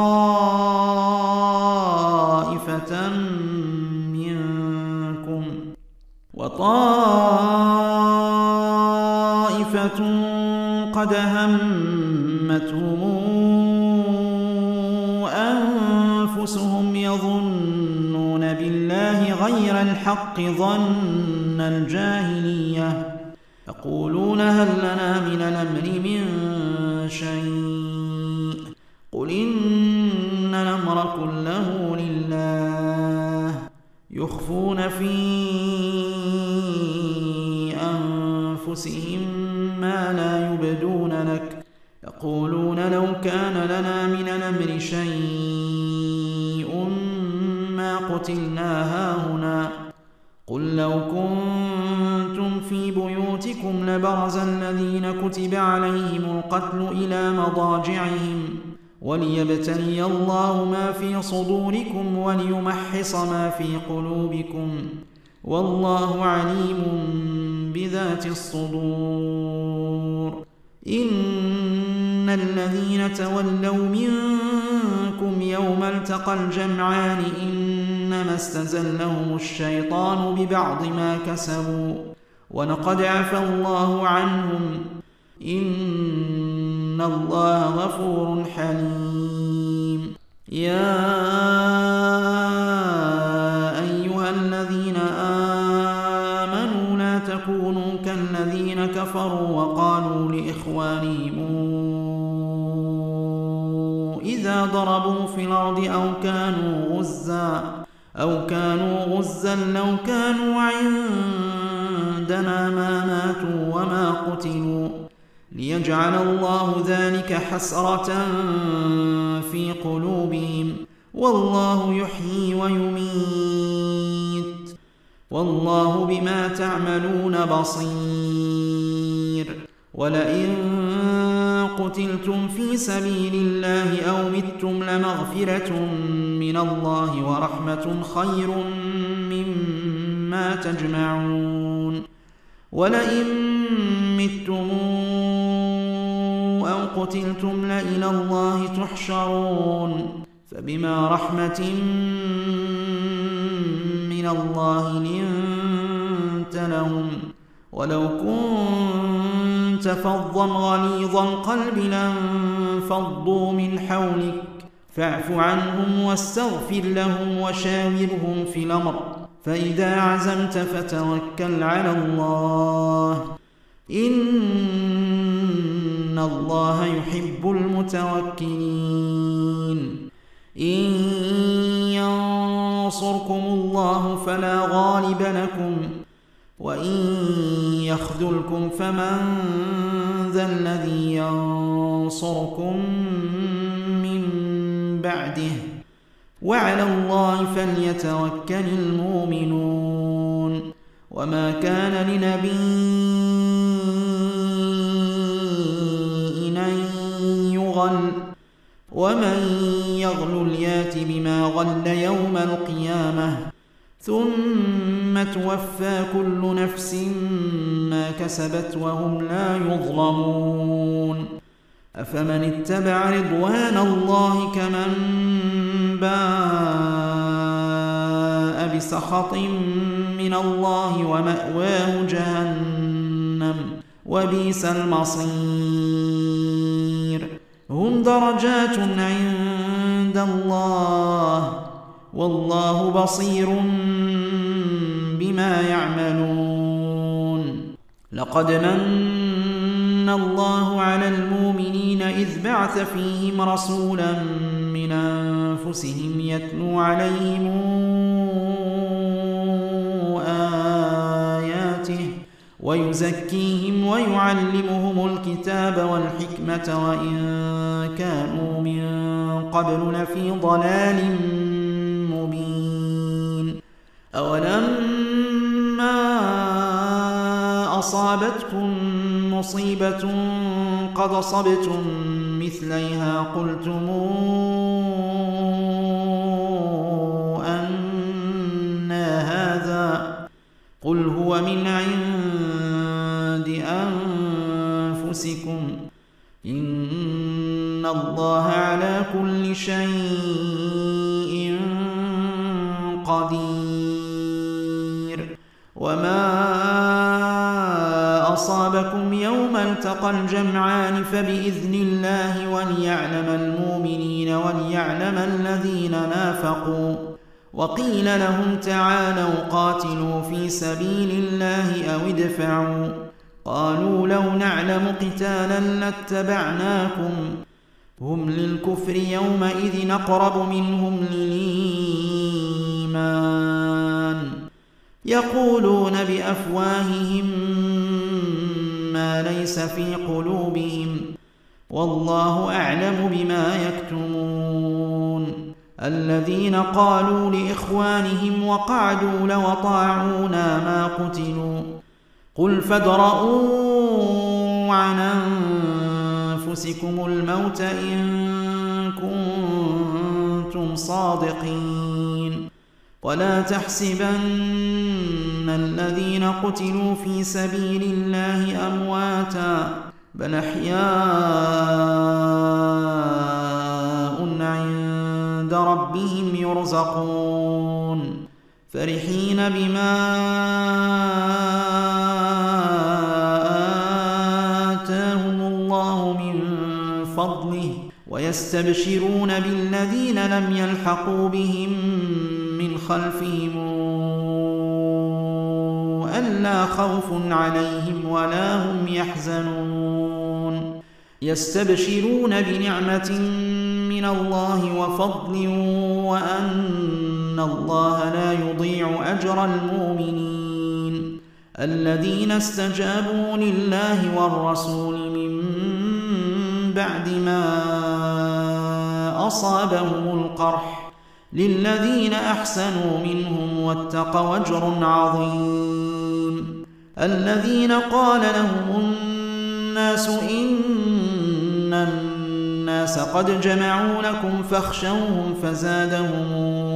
طائفة منكم وطائفة قد همتهم أنفسهم يظنون بالله غير الحق ظن الجاهلية يقولون هل لنا من الأمر من شيء قل إن الأمر كله لله يخفون في أنفسهم ما لا يبدون لك يقولون لو كان لنا من الأمر شيء ما قتلنا هاهنا قل لو كنتم في بيوتكم لبرز الذين كتب عليهم القتل إلى مضاجعهم وليبتلي الله ما في صدوركم وليمحص ما في قلوبكم والله عليم بذات الصدور إن الذين تولوا منكم يوم التقى الجمعان إنما استزلهم الشيطان ببعض ما كسبوا ولقد عفى الله عنهم إن الله غفور حليم يا أيها الذين آمنوا لا تكونوا كالذين كفروا وقالوا لإخوانهم إذا ضربوا في الأرض أو كانوا غزا أو كانوا غزا لو كانوا عندنا ما ماتوا وما قتلوا ليجعل الله ذلك حسرة في قلوبهم والله يحيي ويميت والله بما تعملون بصير ولئن قتلتم في سبيل الله أو متم لمغفرة من الله ورحمة خير مما تجمعون ولئن متم أو قتلتم لإلى الله تحشرون فبما رحمة من الله لنت لهم ولو كنت فظا غليظ القلب لانفضوا من حولك فاعف عنهم واستغفر لهم وشاورهم في الأمر فإذا عزمت فتوكل على الله إن الله يحب المتوكلين إن ينصركم الله فلا غالب لكم وإن يخذلكم فمن ذا الذي ينصركم من بعده وعلى الله فليتوكل المؤمنون وما كان لنبي أن يغل ومن يغل يات بما غل يوم القيامة ثم توفى كل نفس ما كسبت وهم لا يظلمون أفمن اتبع رضوان الله كمن باء بسخط من الله ومأواه جهنم وبئس المصير هم درجات عند الله والله بصير بما يعملون لقد من الله على المؤمنين إذ بعث فيهم رسولا من أنفسهم يتلو عليهم آياته ويزكيهم ويعلمهم الكتاب والحكمة وإن كانوا من قبل لفي ضلال مبين أولما أصابتكم مصيبة قد أصبتم مثليها قلتم أن هذا قل هو من عند أنفسكم إن الله على كل شيء قدير وما أصابكم يوم يوم التقى الجمعان فبإذن الله وليعلم المؤمنين وليعلم الذين نافقوا. وقيل لهم تعالوا قاتلوا في سبيل الله أو ادفعوا قالوا لو نعلم قتالا لاتبعناكم هم للكفر يومئذ أقرب منهم للإيمان يقولون بأفواههم ما ليس في قلوبهم والله أعلم بما يكتمون. الذين قالوا لإخوانهم وقعدوا لو أطاعونا ما قتلوا قل فادرءوا عن أنفسكم الموت إن كنتم صادقين ولا تحسبن الذين قتلوا في سبيل الله أمواتا بل أحياء عند ربهم يرزقون فرحين بما آتاهم الله من فضله ويستبشرون بالذين لم يلحقوا بهم من خلفهم ألا خوف عليهم ولا هم يحزنون يستبشرون بنعمة من الله وفضل وأن الله لا يضيع أجر المؤمنين الذين استجابوا لله والرسول من بعد ما أصابهم القرح للذين أحسنوا منهم واتقوا أجر عظيم. الذين قال لهم الناس إن الناس قد جمعوا لكم فاخشوهم فزادهم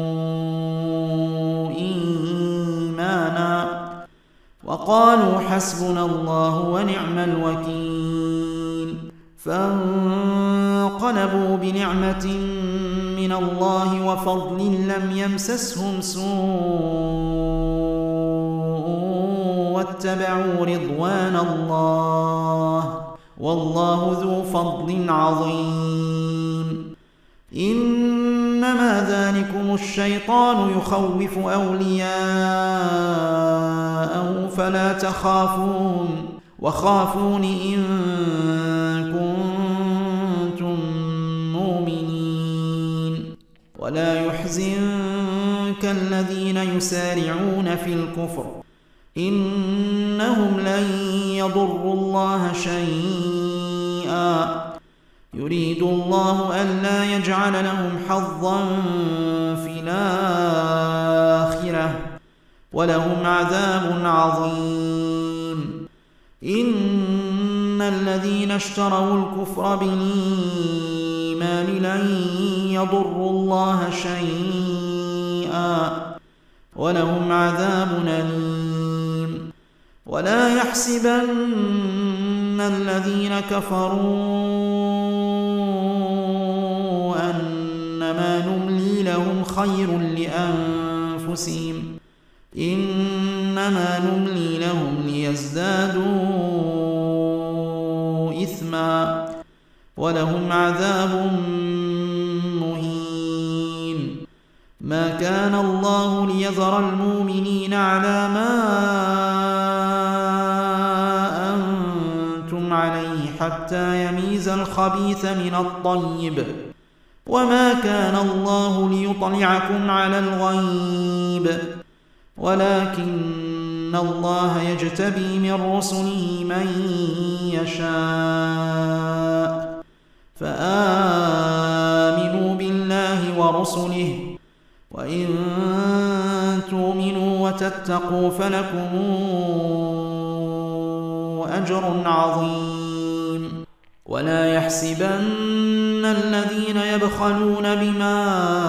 إيمانا وقالوا حسبنا الله ونعم الوكيل فانقلبوا بنعمة من الله وفضل لم يمسسهم سوء واتبعوا رضوان الله والله ذو فضل عظيم. إنما ذلكم الشيطان يخوف أولياءه فلا تخافون وخافون إن كنتم مؤمنين ولا يحزنك الذين يسارعون في الكفر إنهم لن يضروا الله شيئا يريد الله ألا يجعل لهم حظا في الآخرة ولهم عذاب عظيم. إن الذين اشتروا الكفر بالإيمان لن يضروا الله شيئا ولهم عذاب أليم. ولا يحسبن الذين كفروا أنما نملي لهم خير لأنفسهم إنما نملي لهم ليزدادوا إثما ولهم عذاب مهين. ما كان الله ليذر المؤمنين على ما أنتم عليه حتى يميز الخبيث من الطيب وما كان الله ليطلعكم على الغيب ولكن الله يجتبي من رسله من يشاء فآمنوا بالله ورسله وإن تؤمنوا وتتقوا فلكم أجر عظيم. ولا يحسبن الذين يبخلون بما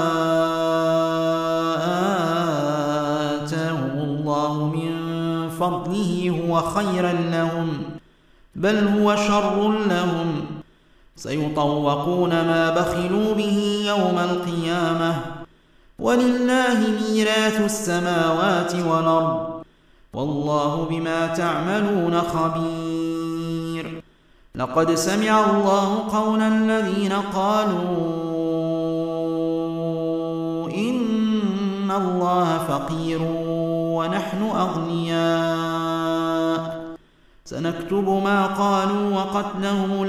آتاهم الله من فضله هو خيرا لهم بل هو شر لهم سيطوقون ما بخلوا به يوم القيامة ولله ميراث السماوات والأرض والله بما تعملون خبير. لقد سمع الله قول الذين قالوا إن الله فقير ونحن أغنياء سنكتب ما قالوا وقتلهم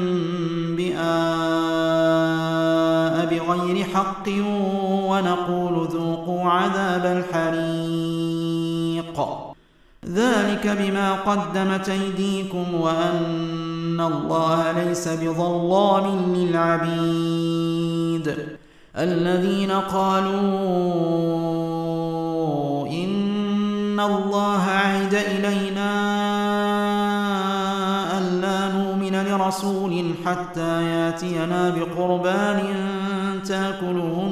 الأنبياء بغير حق ونقول ذوقوا عذاب الحريق ذلك بما قدمت أيديكم وأن الله ليس بظلام للعبيد الذين قالوا إن الله عهد إلينا ألا نؤمن لرسول حتى يأتينا بقربان تأكله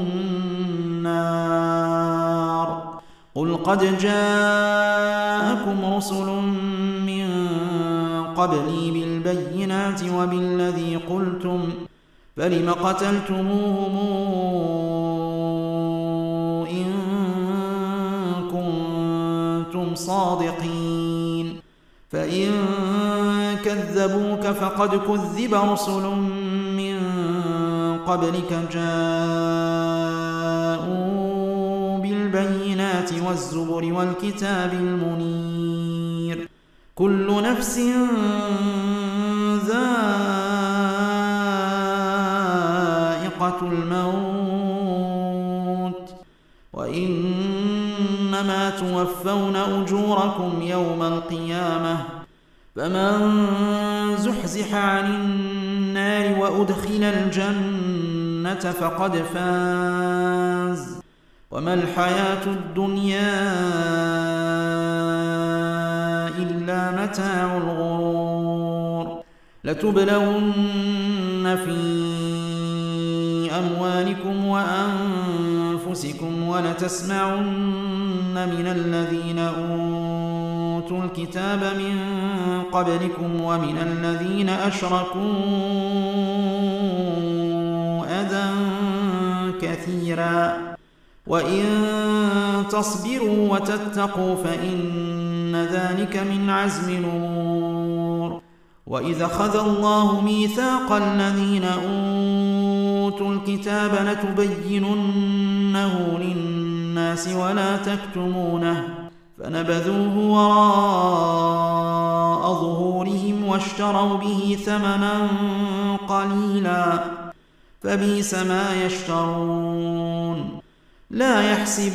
النار قل قد جاءكم رسل من قبلي بالبينات وبالذي قلتم فلم قتلتموهم إن كنتم صادقين فإن كذبوك فقد كذب رسل من قبلك جاءوا بالبينات والزبر والكتاب المنير كل نفس ذائقة الموت وإنما توفون أجوركم يوم القيامة فمن زحزح عن النار وأدخل الجنة فقد فاز وما الحياة الدنيا إلا متاع الغرور لتبلون في أموالكم وأنفسكم ولتسمعن من الذين أوتوا الكتاب من قبلكم ومن الذين أشركوا أذى كثيرا وإن تصبروا وتتقوا فإن ذلك من عزم الأمور وإذا أخذ الله ميثاق الذين أوتوا الكتاب لتبيننه للناس ولا تكتمونه فنبذوه وراء ظهورهم واشتروا به ثمنا قليلا فبئس ما يشترون لا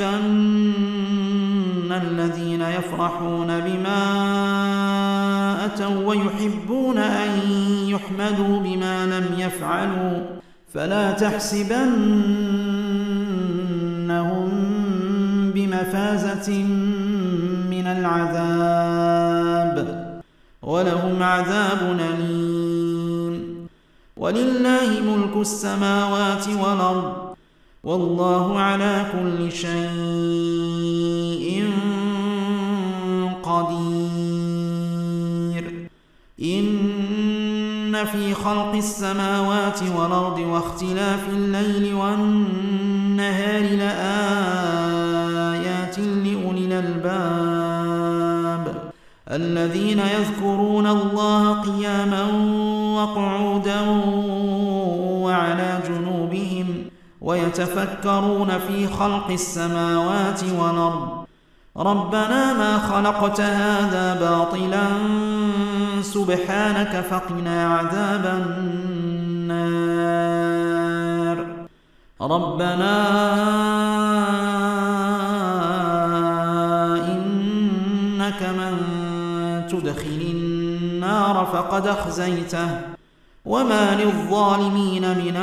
يحسبن الذين يفرحون بما أتوا ويحبون أن يحمدوا بما لم يفعلوا فلا تحسبنهم بمفازة من العذاب ولهم عذاب أليم ولله ملك السماوات والأرض والله على كل شيء قدير إن في خلق السماوات والأرض واختلاف الليل والنهار لآيات لأولي الألباب الذين يذكرون الله قياما وقعودا وعلى جنوبهم ويتفكرون في خلق السماوات والأرض ربنا ما خلقت هذا باطلا سبحانك فقنا عذاب النار ربنا إنك من تدخل النار فقد أخزيته وما للظالمين من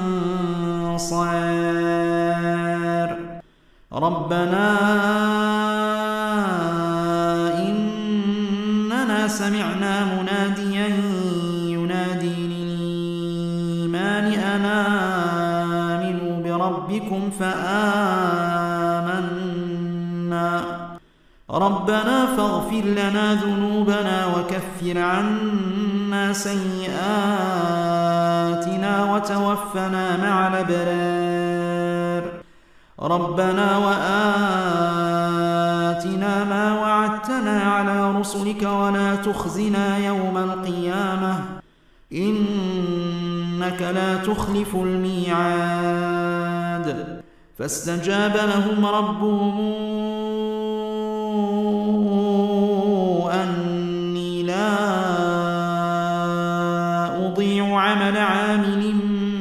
أنصار ربنا إننا سمعنا مناديا ينادي للإيمان أن آمنوا بربكم فآمنا ربنا فاغفر لنا ذنوبنا وكفر عنا سيئاتنا وتوفنا مع الأبرار ربنا وآتنا ما وعدتنا على رسلك ولا تخزنا يوم القيامة إنك لا تخلف الميعاد فاستجاب لهم ربهم أني لا أضيع عمل عامل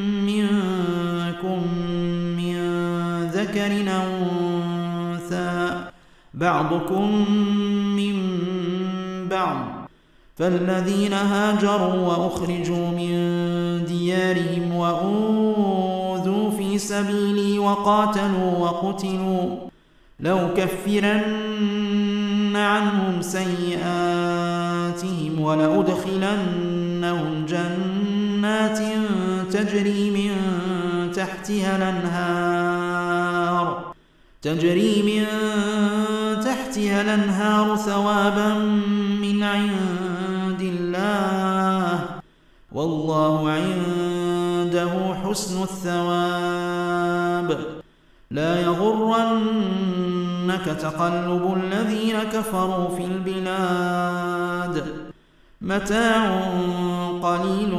منكم من ذكر أو أنثى بعضكم من بعض فالذين هاجروا وأخرجوا من ديارهم وأوذوا في سبيلي وقاتلوا وقتلوا لأكفرن عنهم سيئاتهم ولأدخلنهم جنات تجري من تحتها الأنهار تجري من تحتها الأنهار ثوابا من عند الله والله عنده حسن الثواب لا يغرنك تقلب الذين كفروا في البلاد متاع قليل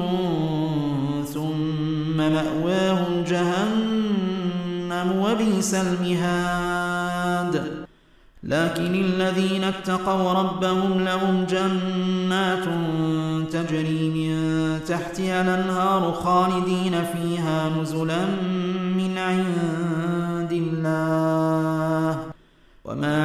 ثم مأواهم جهنم وبئس المهاد لكن الذين اتقوا ربهم لهم جنات تجري من تحتها الأنهار خالدين فيها نزلا من عند الله وما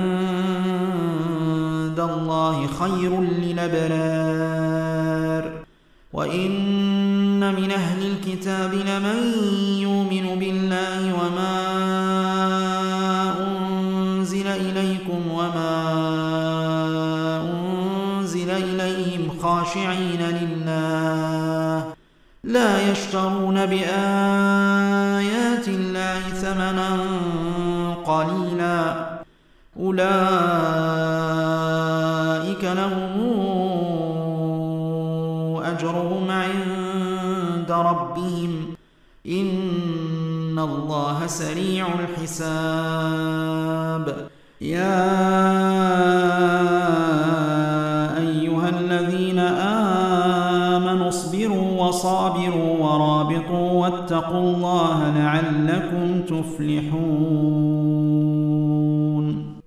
عند الله خير للأبرار وإن من أهل الكتاب لمن يؤمن بالله وما أنزل إليكم وما أنزل إليهم خاشعين لله لا يشترون بآيات الله ثمنا قليلا أولئك لهم أجرهم عند ربهم إن الله سريع الحساب يا أيها الذين آمنوا اصبروا وصابروا ورابطوا واتقوا الله لعلكم تفلحون.